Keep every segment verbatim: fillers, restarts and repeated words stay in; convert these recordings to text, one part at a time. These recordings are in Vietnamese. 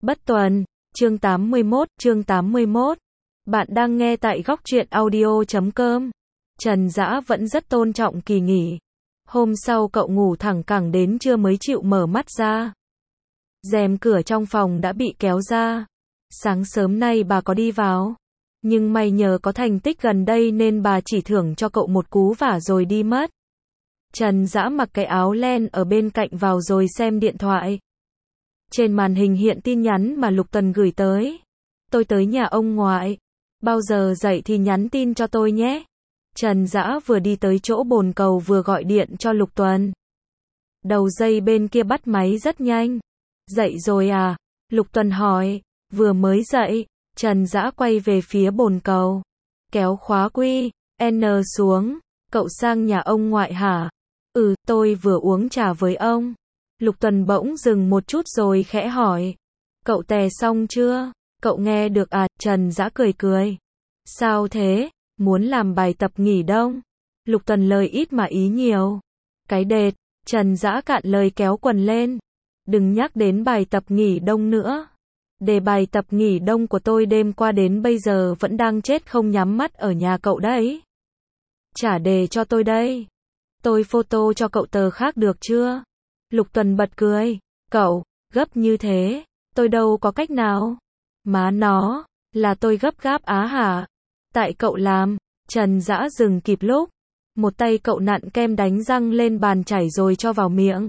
Bất Tuần, chương tám mươi mốt, chương tám mươi mốt. Bạn đang nghe tại góc truyện audio chấm com. Trần Dã vẫn rất tôn trọng kỳ nghỉ. Hôm sau cậu ngủ thẳng cẳng đến trưa mới chịu mở mắt ra. Rèm cửa trong phòng đã bị kéo ra. Sáng sớm nay bà có đi vào. Nhưng may nhờ có thành tích gần đây nên bà chỉ thưởng cho cậu một cú vả rồi đi mất. Trần Dã mặc cái áo len ở bên cạnh vào rồi xem điện thoại. Trên màn hình hiện tin nhắn mà Lục Tuần gửi tới. Tôi tới nhà ông ngoại. Bao giờ dậy thì nhắn tin cho tôi nhé. Trần Dã vừa đi tới chỗ bồn cầu vừa gọi điện cho Lục Tuần. Đầu dây bên kia bắt máy rất nhanh. Dậy rồi à? Lục Tuần hỏi. Vừa mới dậy. Trần Dã quay về phía bồn cầu. Kéo khóa quy N xuống. Cậu sang nhà ông ngoại hả? Ừ, tôi vừa uống trà với ông. Lục Tuần bỗng dừng một chút rồi khẽ hỏi. Cậu tè xong chưa? Cậu nghe được à? Trần Dã cười cười. Sao thế? Muốn làm bài tập nghỉ đông? Lục Tuần lời ít mà ý nhiều. Cái đệt. Trần Dã cạn lời kéo quần lên. Đừng nhắc đến bài tập nghỉ đông nữa. Đề bài tập nghỉ đông của tôi đêm qua đến bây giờ vẫn đang chết không nhắm mắt ở nhà cậu đấy. Trả đề cho tôi đây. Tôi photo cho cậu tờ khác được chưa? Lục Tuần bật cười. Cậu, gấp như thế, tôi đâu có cách nào. Má nó, là tôi gấp gáp á hả? Tại cậu làm. Trần Dã dừng kịp lúc. Một tay cậu nặn kem đánh răng lên bàn chảy rồi cho vào miệng.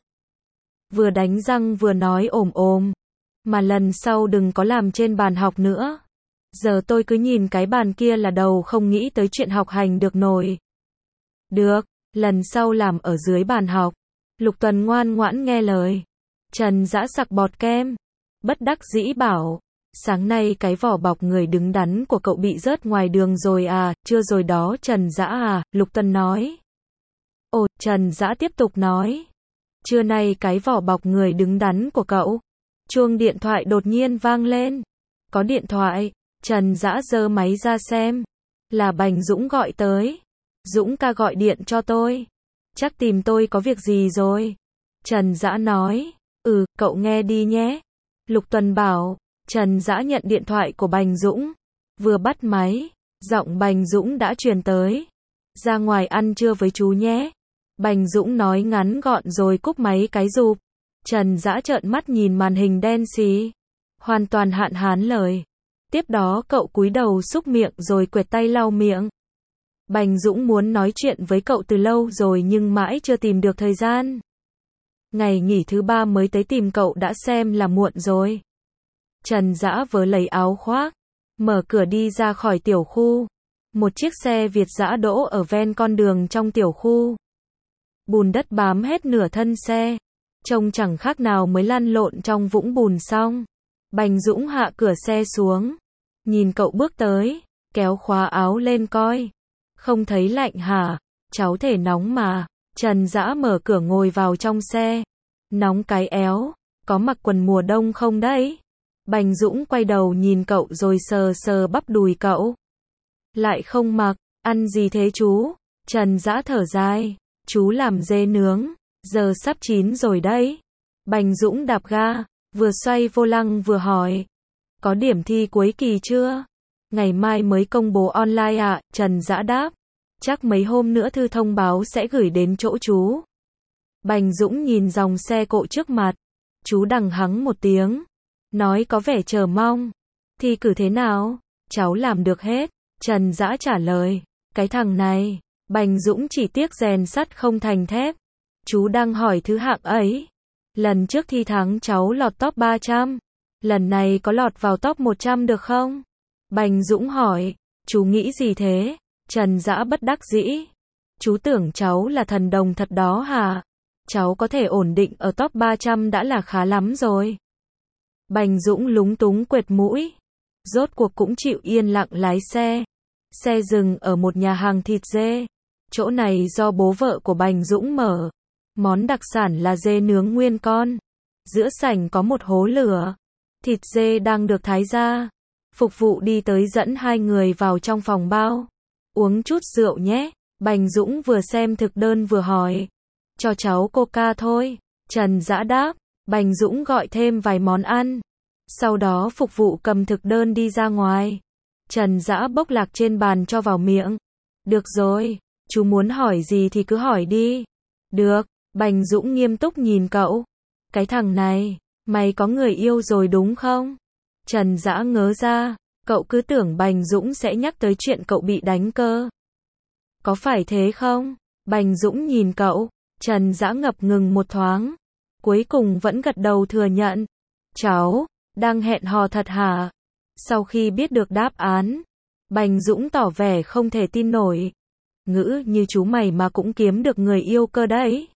Vừa đánh răng vừa nói ồm ồm. Mà lần sau đừng có làm trên bàn học nữa. Giờ tôi cứ nhìn cái bàn kia là đầu không nghĩ tới chuyện học hành được nổi. Được, lần sau làm ở dưới bàn học. Lục Tuần ngoan ngoãn nghe lời. Trần Dã sặc bọt kem. Bất đắc dĩ bảo. Sáng nay cái vỏ bọc người đứng đắn của cậu bị rớt ngoài đường rồi à? Chưa rồi đó Trần Dã à? Lục Tuần nói. Ồ, Trần Dã tiếp tục nói. Trưa nay cái vỏ bọc người đứng đắn của cậu. Chuông điện thoại đột nhiên vang lên. Có điện thoại. Trần Dã giơ máy ra xem. Là Bành Dũng gọi tới. Dũng ca gọi điện cho tôi. Chắc tìm tôi có việc gì rồi. Trần Dã nói. Ừ, cậu nghe đi nhé. Lục Tuần bảo. Trần Dã nhận điện thoại của Bành Dũng. Vừa bắt máy. Giọng Bành Dũng đã truyền tới. Ra ngoài ăn trưa với chú nhé. Bành Dũng nói ngắn gọn rồi cúp máy cái rụp. Trần Dã trợn mắt nhìn màn hình đen xì. Hoàn toàn hạn hán lời. Tiếp đó cậu cúi đầu xúc miệng rồi quẹt tay lau miệng. Bành Dũng muốn nói chuyện với cậu từ lâu rồi nhưng mãi chưa tìm được thời gian. Ngày nghỉ thứ ba mới tới tìm cậu đã xem là muộn rồi. Trần Dã vớ lấy áo khoác. Mở cửa đi ra khỏi tiểu khu. Một chiếc xe Việt dã đỗ ở ven con đường trong tiểu khu. Bùn đất bám hết nửa thân xe. Trông chẳng khác nào mới lăn lộn trong vũng bùn xong. Bành Dũng hạ cửa xe xuống. Nhìn cậu bước tới. Kéo khóa áo lên coi. Không thấy lạnh hả? Cháu thể nóng mà. Trần Dã mở cửa ngồi vào trong xe. Nóng cái éo. Có mặc quần mùa đông không đấy? Bành Dũng quay đầu nhìn cậu rồi sờ sờ bắp đùi cậu. Lại không mặc. Ăn gì thế chú? Trần Dã thở dài. Chú làm dê nướng. Giờ sắp chín rồi đấy. Bành Dũng đạp ga. Vừa xoay vô lăng vừa hỏi. Có điểm thi cuối kỳ chưa? Ngày mai mới công bố online ạ. À? Trần Dã đáp. Chắc mấy hôm nữa thư thông báo sẽ gửi đến chỗ chú. Bành Dũng nhìn dòng xe cộ trước mặt. Chú đằng hắng một tiếng. Nói có vẻ chờ mong. Thi cử thế nào? Cháu làm được hết. Trần Dã trả lời. Cái thằng này. Bành Dũng chỉ tiếc rèn sắt không thành thép. Chú đang hỏi thứ hạng ấy. Lần trước thi thắng cháu lọt top ba trăm. Lần này có lọt vào top một trăm được không? Bành Dũng hỏi. Chú nghĩ gì thế? Trần Dã bất đắc dĩ. Chú tưởng cháu là thần đồng thật đó hả? Cháu có thể ổn định ở top ba trăm đã là khá lắm rồi. Bành Dũng lúng túng quệt mũi. Rốt cuộc cũng chịu yên lặng lái xe. Xe dừng ở một nhà hàng thịt dê. Chỗ này do bố vợ của Bành Dũng mở. Món đặc sản là dê nướng nguyên con. Giữa sảnh có một hố lửa. Thịt dê đang được thái ra. Phục vụ đi tới dẫn hai người vào trong phòng bao. Uống chút rượu nhé. Bành Dũng vừa xem thực đơn vừa hỏi. Cho cháu coca thôi. Trần Dã đáp. Bành Dũng gọi thêm vài món ăn. Sau đó phục vụ cầm thực đơn đi ra ngoài. Trần Dã bốc lạc trên bàn cho vào miệng. Được rồi, chú muốn hỏi gì thì cứ hỏi đi. Được, Bành Dũng nghiêm túc nhìn cậu. Cái thằng này, mày có người yêu rồi đúng không? Trần Dã ngớ ra, cậu cứ tưởng Bành Dũng sẽ nhắc tới chuyện cậu bị đánh cơ. Có phải thế không? Bành Dũng nhìn cậu, Trần Dã ngập ngừng một thoáng. Cuối cùng vẫn gật đầu thừa nhận. Cháu, đang hẹn hò thật hả? Sau khi biết được đáp án, Bành Dũng tỏ vẻ không thể tin nổi. Ngữ như chú mày mà cũng kiếm được người yêu cơ đấy.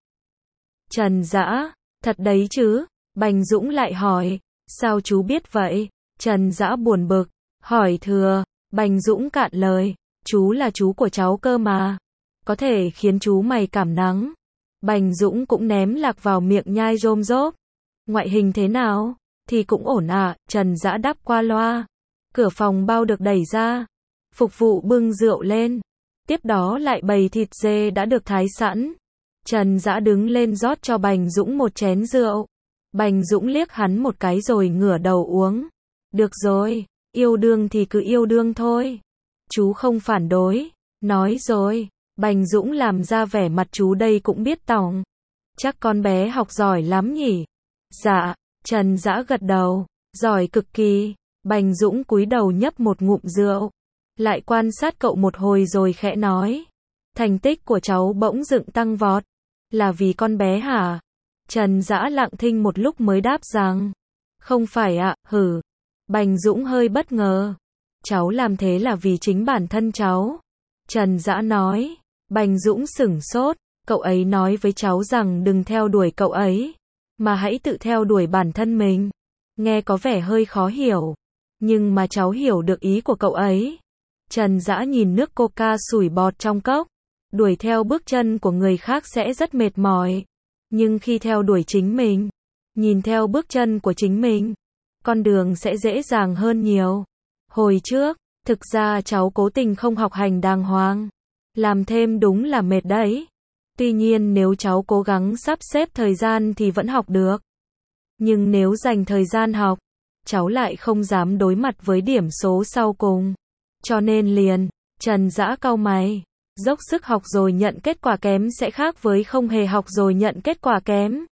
Trần Dã, thật đấy chứ? Bành Dũng lại hỏi, sao chú biết vậy? Trần Dã buồn bực, hỏi thừa. Bành Dũng cạn lời, chú là chú của cháu cơ mà. Có thể khiến chú mày cảm nắng. Bành Dũng cũng ném lạc vào miệng nhai rôm rốp. Ngoại hình thế nào? Thì cũng ổn ạ, à, Trần Dã đáp qua loa. Cửa phòng bao được đẩy ra. Phục vụ bưng rượu lên. Tiếp đó lại bày thịt dê đã được thái sẵn. Trần Dã đứng lên rót cho Bành Dũng một chén rượu. Bành Dũng liếc hắn một cái rồi ngửa đầu uống. Được rồi, yêu đương thì cứ yêu đương thôi. Chú không phản đối. Nói rồi, Bành Dũng làm ra vẻ mặt chú đây cũng biết tòng. Chắc con bé học giỏi lắm nhỉ? Dạ, Trần Dã gật đầu, giỏi cực kỳ. Bành Dũng cúi đầu nhấp một ngụm rượu. Lại quan sát cậu một hồi rồi khẽ nói. Thành tích của cháu bỗng dựng tăng vọt. Là vì con bé hả? Trần Dã lặng thinh một lúc mới đáp rằng. Không phải ạ, hử. Bành Dũng hơi bất ngờ. Cháu làm thế là vì chính bản thân cháu. Trần Dã nói. Bành Dũng sửng sốt. Cậu ấy nói với cháu rằng đừng theo đuổi cậu ấy, mà hãy tự theo đuổi bản thân mình. Nghe có vẻ hơi khó hiểu. Nhưng mà cháu hiểu được ý của cậu ấy. Trần Dã nhìn nước coca sủi bọt trong cốc. Đuổi theo bước chân của người khác sẽ rất mệt mỏi. Nhưng khi theo đuổi chính mình, nhìn theo bước chân của chính mình, con đường sẽ dễ dàng hơn nhiều. Hồi trước, thực ra cháu cố tình không học hành đàng hoàng. Làm thêm đúng là mệt đấy. Tuy nhiên nếu cháu cố gắng sắp xếp thời gian thì vẫn học được. Nhưng nếu dành thời gian học, cháu lại không dám đối mặt với điểm số sau cùng. Cho nên liền, Trần Dã cau mày. Dốc sức học rồi nhận kết quả kém sẽ khác với không hề học rồi nhận kết quả kém.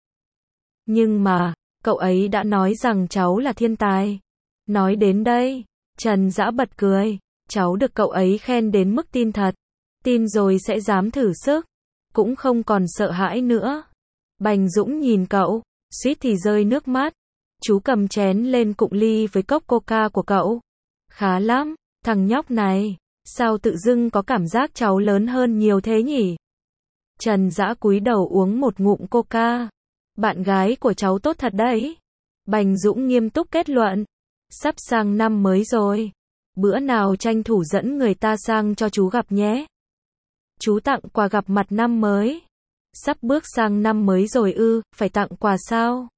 Nhưng mà, cậu ấy đã nói rằng cháu là thiên tài. Nói đến đây, Trần Dã bật cười. Cháu được cậu ấy khen đến mức tin thật. Tin rồi sẽ dám thử sức. Cũng không còn sợ hãi nữa. Bành Dũng nhìn cậu, suýt thì rơi nước mắt. Chú cầm chén lên cụng ly với cốc coca của cậu. Khá lắm, thằng nhóc này. Sao tự dưng có cảm giác cháu lớn hơn nhiều thế nhỉ? Trần Dã cúi đầu uống một ngụm coca. Bạn gái của cháu tốt thật đấy. Bành Dũng nghiêm túc kết luận. Sắp sang năm mới rồi. Bữa nào tranh thủ dẫn người ta sang cho chú gặp nhé. Chú tặng quà gặp mặt năm mới. Sắp bước sang năm mới rồi ư, phải tặng quà sao?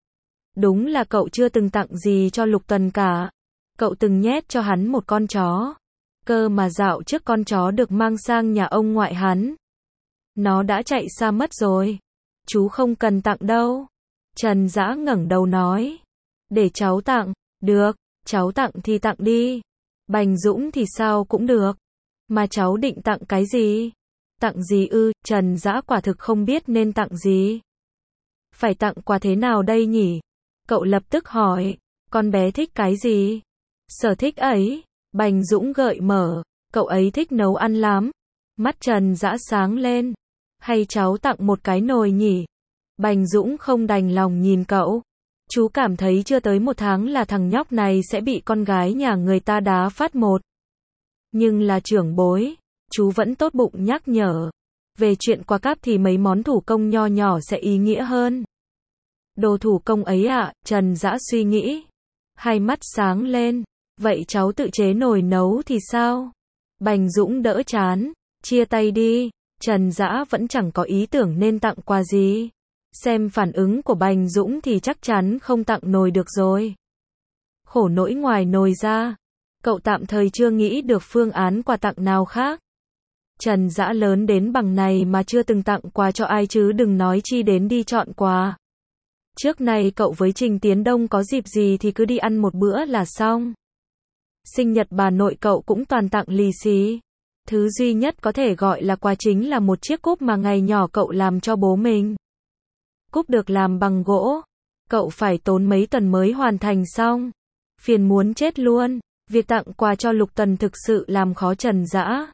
Đúng là cậu chưa từng tặng gì cho Lục Tuần cả. Cậu từng nhét cho hắn một con chó. Cơ mà dạo trước con chó được mang sang nhà ông ngoại hắn. Nó đã chạy xa mất rồi. Chú không cần tặng đâu. Trần Dã ngẩng đầu nói. Để cháu tặng. Được, cháu tặng thì tặng đi. Bành Dũng thì sao cũng được. Mà cháu định tặng cái gì? Tặng gì ư? Trần Dã quả thực không biết nên tặng gì. Phải tặng quà thế nào đây nhỉ? Cậu lập tức hỏi. Con bé thích cái gì? Sở thích ấy. Bành Dũng gợi mở. Cậu ấy thích nấu ăn lắm. Mắt Trần Dã sáng lên. Hay cháu tặng một cái nồi nhỉ? Bành Dũng không đành lòng nhìn cậu. Chú cảm thấy chưa tới một tháng là thằng nhóc này sẽ bị con gái nhà người ta đá phát một. Nhưng là trưởng bối, chú vẫn tốt bụng nhắc nhở. Về chuyện quà cáp thì mấy món thủ công nho nhỏ sẽ ý nghĩa hơn. Đồ thủ công ấy ạ, à, Trần Dã suy nghĩ. Hai mắt sáng lên. Vậy cháu tự chế nồi nấu thì sao? Bành Dũng đỡ chán. Chia tay đi. Trần Dã vẫn chẳng có ý tưởng nên tặng quà gì. Xem phản ứng của Bành Dũng thì chắc chắn không tặng nồi được rồi. Khổ nỗi ngoài nồi ra, cậu tạm thời chưa nghĩ được phương án quà tặng nào khác. Trần Dã lớn đến bằng này mà chưa từng tặng quà cho ai chứ đừng nói chi đến đi chọn quà. Trước này cậu với Trình Tiến Đông có dịp gì thì cứ đi ăn một bữa là xong. Sinh nhật bà nội cậu cũng toàn tặng lì xì. Thứ duy nhất có thể gọi là quà chính là một chiếc cúp mà ngày nhỏ cậu làm cho bố mình. Cúp được làm bằng gỗ. Cậu phải tốn mấy tuần mới hoàn thành xong. Phiền muốn chết luôn. Việc tặng quà cho Lục Tần thực sự làm khó Trần Dã.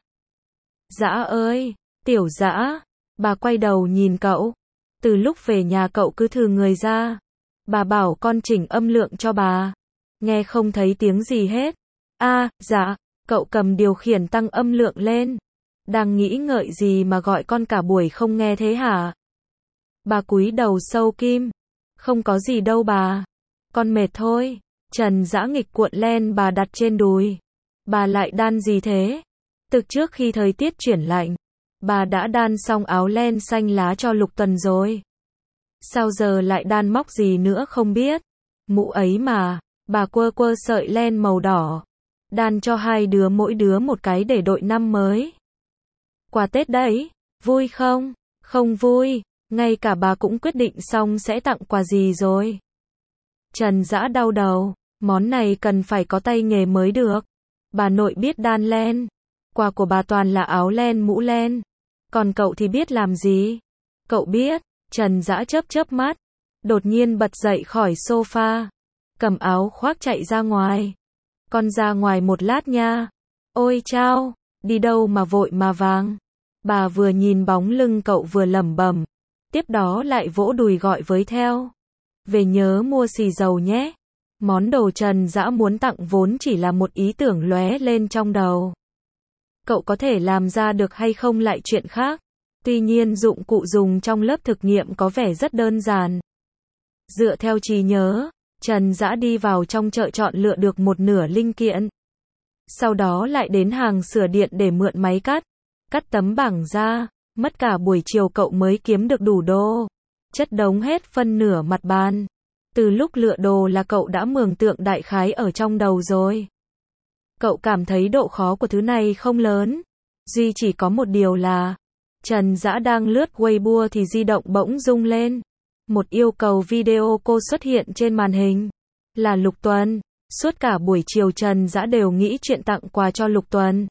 Dã ơi, Tiểu Dã. Bà quay đầu nhìn cậu. Từ lúc về nhà cậu cứ thừ người ra. Bà bảo con chỉnh âm lượng cho bà. Nghe không thấy tiếng gì hết. A, à, dạ. Cậu cầm điều khiển tăng âm lượng lên. Đang nghĩ ngợi gì mà gọi con cả buổi không nghe thế hả? Bà cúi đầu sâu kim. Không có gì đâu bà. Con mệt thôi. Trần Dã nghịch cuộn len bà đặt trên đùi. Bà lại đan gì thế? Từ trước khi thời tiết chuyển lạnh, bà đã đan xong áo len xanh lá cho Lục Tần rồi. Sao giờ lại đan móc gì nữa không biết? Mũ ấy mà. Bà quơ quơ sợi len màu đỏ. Đan cho hai đứa mỗi đứa một cái để đội năm mới. Quà Tết đấy. Vui không? Không vui. Ngay cả bà cũng quyết định xong sẽ tặng quà gì rồi. Trần Dã đau đầu. Món này cần phải có tay nghề mới được. Bà nội biết đan len. Quà của bà toàn là áo len mũ len. Còn cậu thì biết làm gì? Cậu biết. Trần Dã chớp chớp mắt. Đột nhiên bật dậy khỏi sofa. Cầm áo khoác chạy ra ngoài. Con ra ngoài một lát nha. Ôi chao. Đi đâu mà vội mà vàng. Bà vừa nhìn bóng lưng cậu vừa lẩm bẩm. Tiếp đó lại vỗ đùi gọi với theo. Về nhớ mua xì dầu nhé. Món đồ Trần Dã muốn tặng vốn chỉ là một ý tưởng lóe lên trong đầu. Cậu có thể làm ra được hay không lại chuyện khác. Tuy nhiên dụng cụ dùng trong lớp thực nghiệm có vẻ rất đơn giản. Dựa theo trí nhớ, Trần Dã đi vào trong chợ chọn lựa được một nửa linh kiện. Sau đó lại đến hàng sửa điện để mượn máy cắt. Cắt tấm bảng ra, mất cả buổi chiều cậu mới kiếm được đủ đô. Chất đống hết phân nửa mặt bàn. Từ lúc lựa đồ là cậu đã mường tượng đại khái ở trong đầu rồi. Cậu cảm thấy độ khó của thứ này không lớn. Duy chỉ có một điều là, Trần Dã đang lướt Weibo thì di động bỗng rung lên. Một yêu cầu video call xuất hiện trên màn hình. Là Lục Tuần. Suốt cả buổi chiều Trần Dã đều nghĩ chuyện tặng quà cho Lục Tuần.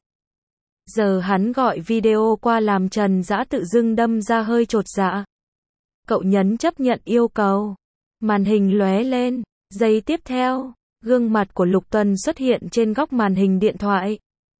Giờ hắn gọi video qua làm Trần Dã tự dưng đâm ra hơi chột dạ. Cậu nhấn chấp nhận yêu cầu. Màn hình lóe lên. Giây tiếp theo, gương mặt của Lục Tuần xuất hiện trên góc màn hình điện thoại.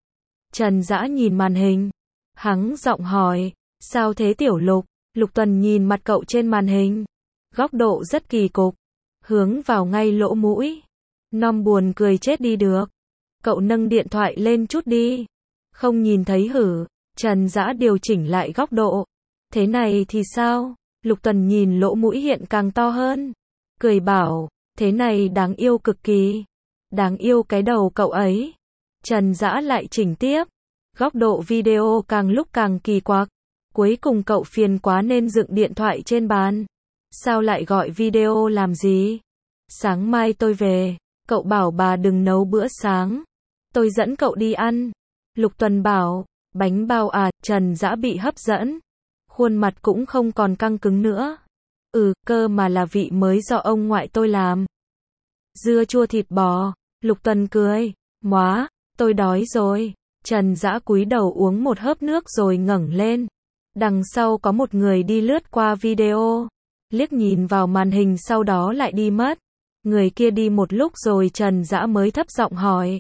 Trần Dã nhìn màn hình. Hắn giọng hỏi. Sao thế Tiểu Lục? Lục Tuần nhìn mặt cậu trên màn hình. Góc độ rất kỳ cục. Hướng vào ngay lỗ mũi. Nom buồn cười chết đi được. Cậu nâng điện thoại lên chút đi. Không nhìn thấy hử. Trần Dã điều chỉnh lại góc độ. Thế này thì sao? Lục Tuần nhìn lỗ mũi hiện càng to hơn. Cười bảo. Thế này đáng yêu cực kỳ. Đáng yêu cái đầu cậu ấy. Trần Dã lại chỉnh tiếp. Góc độ video càng lúc càng kỳ quặc. Cuối cùng cậu phiền quá nên dựng điện thoại trên bàn. Sao lại gọi video làm gì? Sáng mai tôi về. Cậu bảo bà đừng nấu bữa sáng. Tôi dẫn cậu đi ăn. Lục Tuần bảo. Bánh bao à? Trần Dã bị hấp dẫn. Khuôn mặt cũng không còn căng cứng nữa. Ừ, cơ mà là vị mới do ông ngoại tôi làm. Dưa chua thịt bò. Lục Tuần cười. Móa, tôi đói rồi. Trần Dã cúi đầu uống một hớp nước rồi ngẩng lên. Đằng sau có một người đi lướt qua video. Liếc nhìn vào màn hình sau đó lại đi mất. Người kia đi một lúc rồi Trần Dã mới thấp giọng hỏi.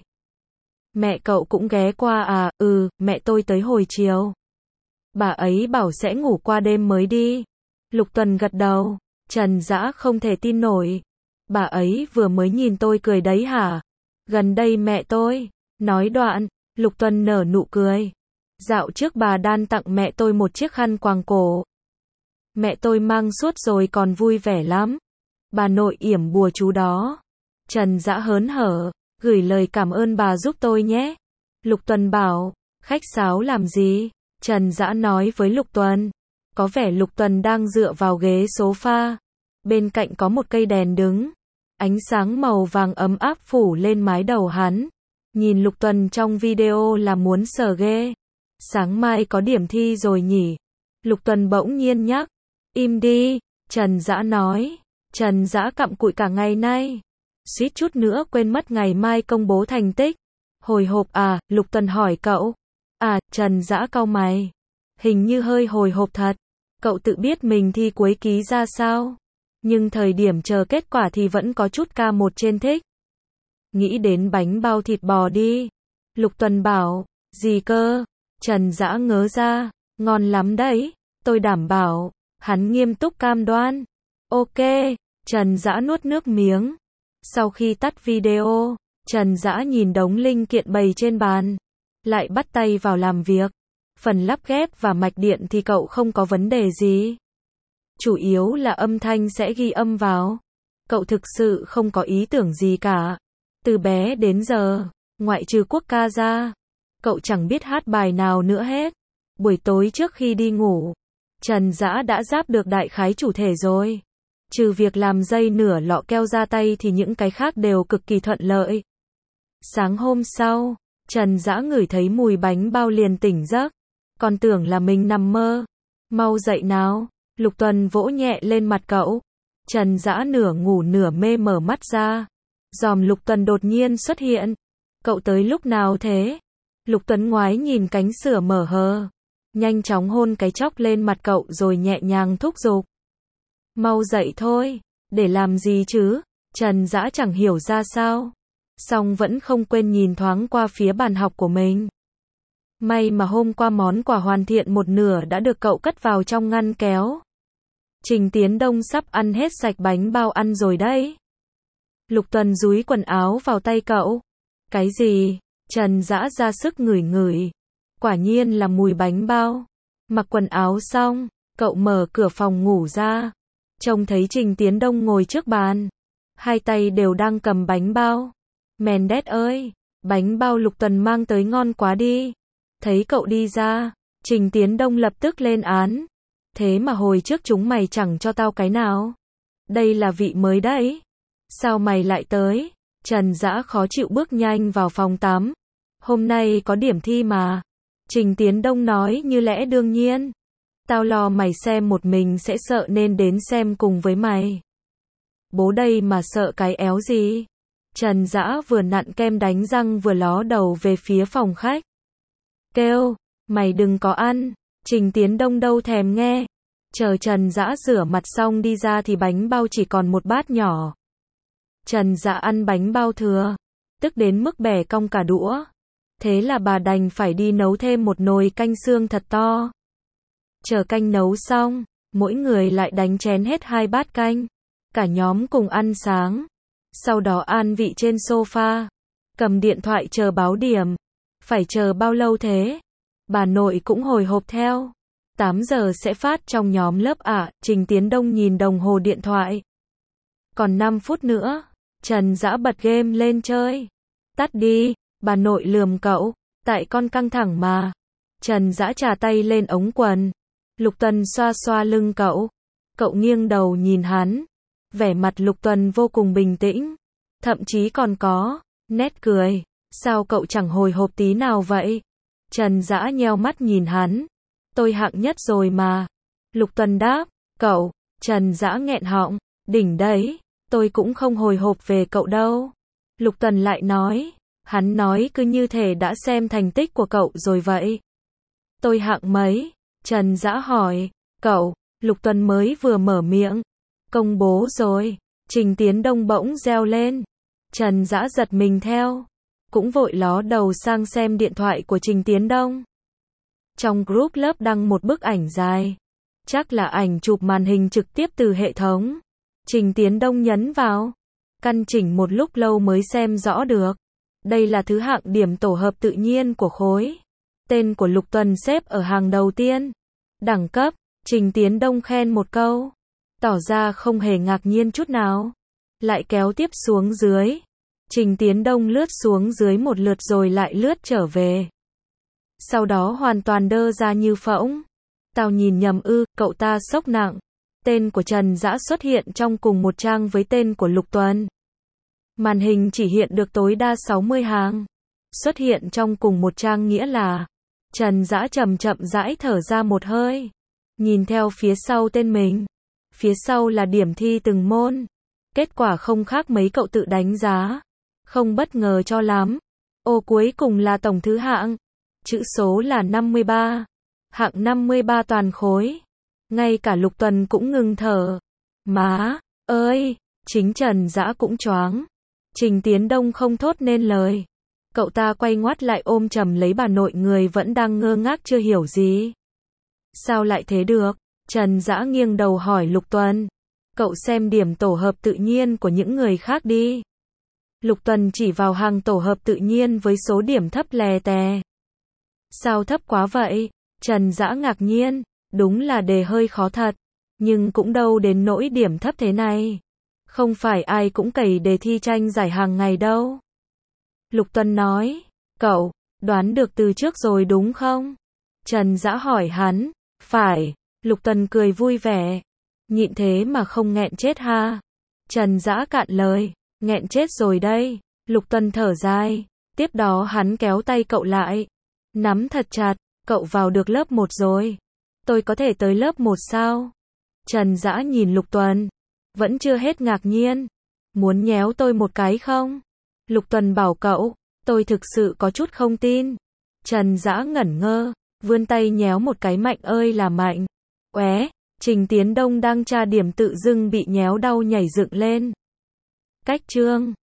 Mẹ cậu cũng ghé qua à? Ừ, mẹ tôi tới hồi chiều. Bà ấy bảo sẽ ngủ qua đêm mới đi. Lục Tuần gật đầu. Trần Dã không thể tin nổi. Bà ấy vừa mới nhìn tôi cười đấy hả? Gần đây mẹ tôi. Nói đoạn, Lục Tuần nở nụ cười. Dạo trước bà đan tặng mẹ tôi một chiếc khăn quàng cổ. Mẹ tôi mang suốt rồi còn vui vẻ lắm. Bà nội yểm bùa chú đó. Trần Dã hớn hở. Gửi lời cảm ơn bà giúp tôi nhé. Lục Tuần bảo. Khách sáo làm gì? Trần Dã nói với Lục Tuần. Có vẻ Lục Tuần đang dựa vào ghế sofa. Bên cạnh có một cây đèn đứng. Ánh sáng màu vàng ấm áp phủ lên mái đầu hắn. Nhìn Lục Tuần trong video là muốn sờ ghê. Sáng mai có điểm thi rồi nhỉ? Lục Tuần bỗng nhiên nhắc. Im đi, Trần Dã nói. Trần Dã cặm cụi cả ngày nay, suýt chút nữa quên mất ngày mai công bố thành tích. Hồi hộp à, Lục Tuần hỏi cậu. À, Trần Dã cau mày. Hình như hơi hồi hộp thật. Cậu tự biết mình thi cuối ký ra sao. Nhưng thời điểm chờ kết quả thì vẫn có chút ca một trên thích. Nghĩ đến bánh bao thịt bò đi. Lục Tuần bảo, gì cơ? Trần Dã ngớ ra, ngon lắm đấy, tôi đảm bảo. Hắn nghiêm túc cam đoan. Ok, Trần Dã nuốt nước miếng. Sau khi tắt video, Trần Dã nhìn đống linh kiện bày trên bàn, lại bắt tay vào làm việc. Phần lắp ghép và mạch điện thì cậu không có vấn đề gì. Chủ yếu là âm thanh sẽ ghi âm vào. Cậu thực sự không có ý tưởng gì cả. Từ bé đến giờ, ngoại trừ quốc ca ra, cậu chẳng biết hát bài nào nữa hết. Buổi tối trước khi đi ngủ, Trần Dã đã ráp được đại khái chủ thể rồi. Trừ việc làm dây nửa lọ keo ra tay thì những cái khác đều cực kỳ thuận lợi. Sáng hôm sau, Trần Dã ngửi thấy mùi bánh bao liền tỉnh giấc. Còn tưởng là mình nằm mơ. Mau dậy nào. Lục Tuần vỗ nhẹ lên mặt cậu. Trần Dã nửa ngủ nửa mê mở mắt ra. Giòm Lục Tuần đột nhiên xuất hiện. Cậu tới lúc nào thế? Lục Tuấn ngoái nhìn cánh sửa mở hờ. Nhanh chóng hôn cái chóc lên mặt cậu rồi nhẹ nhàng thúc giục. Mau dậy thôi. Để làm gì chứ? Trần Dã chẳng hiểu ra sao. Song vẫn không quên nhìn thoáng qua phía bàn học của mình. May mà hôm qua món quà hoàn thiện một nửa đã được cậu cất vào trong ngăn kéo. Trình Tiến Đông sắp ăn hết sạch bánh bao ăn rồi đấy. Lục Tuần dúi quần áo vào tay cậu. Cái gì? Trần Dã ra sức ngửi ngửi. Quả nhiên là mùi bánh bao. Mặc quần áo xong, cậu mở cửa phòng ngủ ra. Trông thấy Trình Tiến Đông ngồi trước bàn. Hai tay đều đang cầm bánh bao. Mendes ơi, bánh bao Lục Tuần mang tới ngon quá đi. Thấy cậu đi ra, Trình Tiến Đông lập tức lên án. Thế mà hồi trước chúng mày chẳng cho tao cái nào. Đây là vị mới đấy. Sao mày lại tới? Trần Dã khó chịu bước nhanh vào phòng tắm. Hôm nay có điểm thi mà. Trình Tiến Đông nói như lẽ đương nhiên. Tao lo mày xem một mình sẽ sợ nên đến xem cùng với mày. Bố đây mà sợ cái éo gì? Trần Dã vừa nặn kem đánh răng vừa ló đầu về phía phòng khách. Kêu, mày đừng có ăn. Trình Tiến Đông đâu thèm nghe. Chờ Trần Dã rửa mặt xong đi ra thì bánh bao chỉ còn một bát nhỏ. Trần Dã ăn bánh bao thừa, tức đến mức bẻ cong cả đũa. Thế là bà đành phải đi nấu thêm một nồi canh xương thật to. Chờ canh nấu xong, mỗi người lại đánh chén hết hai bát canh. Cả nhóm cùng ăn sáng. Sau đó an vị trên sofa, cầm điện thoại chờ báo điểm. Phải chờ bao lâu thế? Bà nội cũng hồi hộp theo. tám giờ sẽ phát trong nhóm lớp ạ. À, Trình Tiến Đông nhìn đồng hồ điện thoại. Còn năm phút nữa. Trần Dã bật game lên chơi. Tắt đi. Bà nội lườm cậu. Tại con căng thẳng mà. Trần Dã trà tay lên ống quần. Lục Tuần xoa xoa lưng cậu. Cậu nghiêng đầu nhìn hắn. Vẻ mặt Lục Tuần vô cùng bình tĩnh. Thậm chí còn có nét cười. Sao cậu chẳng hồi hộp tí nào vậy? Trần Dã nheo mắt nhìn hắn. Tôi hạng nhất rồi mà. Lục Tuần đáp. Cậu. Trần Dã nghẹn họng. Đỉnh đấy. Tôi cũng không hồi hộp về cậu đâu. Lục Tuần lại nói. Hắn nói cứ như thể đã xem thành tích của cậu rồi vậy. Tôi hạng mấy? Trần Dã hỏi. Cậu. Lục Tuần mới vừa mở miệng. Công bố rồi. Trình Tiến Đông bỗng reo lên. Trần Dã giật mình theo. Cũng vội ló đầu sang xem điện thoại của Trình Tiến Đông. Trong group lớp đăng một bức ảnh dài. Chắc là ảnh chụp màn hình trực tiếp từ hệ thống. Trình Tiến Đông nhấn vào. Căn chỉnh một lúc lâu mới xem rõ được. Đây là thứ hạng điểm tổ hợp tự nhiên của khối. Tên của Lục Tuần xếp ở hàng đầu tiên. Đẳng cấp. Trình Tiến Đông khen một câu. Tỏ ra không hề ngạc nhiên chút nào. Lại kéo tiếp xuống dưới. Trình Tiến Đông lướt xuống dưới một lượt rồi lại lướt trở về. Sau đó hoàn toàn đơ ra như phỗng. Tao nhìn nhầm ư, cậu ta sốc nặng. Tên của Trần Dã xuất hiện trong cùng một trang với tên của Lục Tuần. Màn hình chỉ hiện được tối đa sáu mươi hàng. Xuất hiện trong cùng một trang nghĩa là Trần Dã chậm chậm rãi thở ra một hơi. Nhìn theo phía sau tên mình. Phía sau là điểm thi từng môn. Kết quả không khác mấy cậu tự đánh giá. Không bất ngờ cho lắm. Ô cuối cùng là tổng thứ hạng. Chữ số là năm mươi ba. Hạng năm mươi ba toàn khối. Ngay cả Lục Tuần cũng ngừng thở. Má ơi, chính Trần Dã cũng choáng. Trình Tiến Đông không thốt nên lời. Cậu ta quay ngoắt lại ôm chầm lấy bà nội, người vẫn đang ngơ ngác chưa hiểu gì. Sao lại thế được? Trần Dã nghiêng đầu hỏi Lục Tuần. Cậu xem điểm tổ hợp tự nhiên của những người khác đi. Lục Tuần chỉ vào hàng tổ hợp tự nhiên với số điểm thấp lè tè. Sao thấp quá vậy? Trần Dã ngạc nhiên. Đúng là đề hơi khó thật. Nhưng cũng đâu đến nỗi điểm thấp thế này. Không phải ai cũng cày đề thi tranh giải hàng ngày đâu. Lục Tuần nói. Cậu, đoán được từ trước rồi đúng không? Trần Dã hỏi hắn. Phải. Lục Tuần cười vui vẻ. Nhịn thế mà không nghẹn chết ha. Trần Dã cạn lời. Nghẹn chết rồi đây. Lục Tuần thở dài. Tiếp đó hắn kéo tay cậu lại. Nắm thật chặt. Cậu vào được lớp một rồi. Tôi có thể tới lớp một sao? Trần Dã nhìn Lục Tuần. Vẫn chưa hết ngạc nhiên. Muốn nhéo tôi một cái không? Lục Tuần bảo cậu. Tôi thực sự có chút không tin. Trần Dã ngẩn ngơ. Vươn tay nhéo một cái mạnh ơi là mạnh. Oé, Trình Tiến Đông đang tra điểm tự dưng bị nhéo đau nhảy dựng lên. Cách chương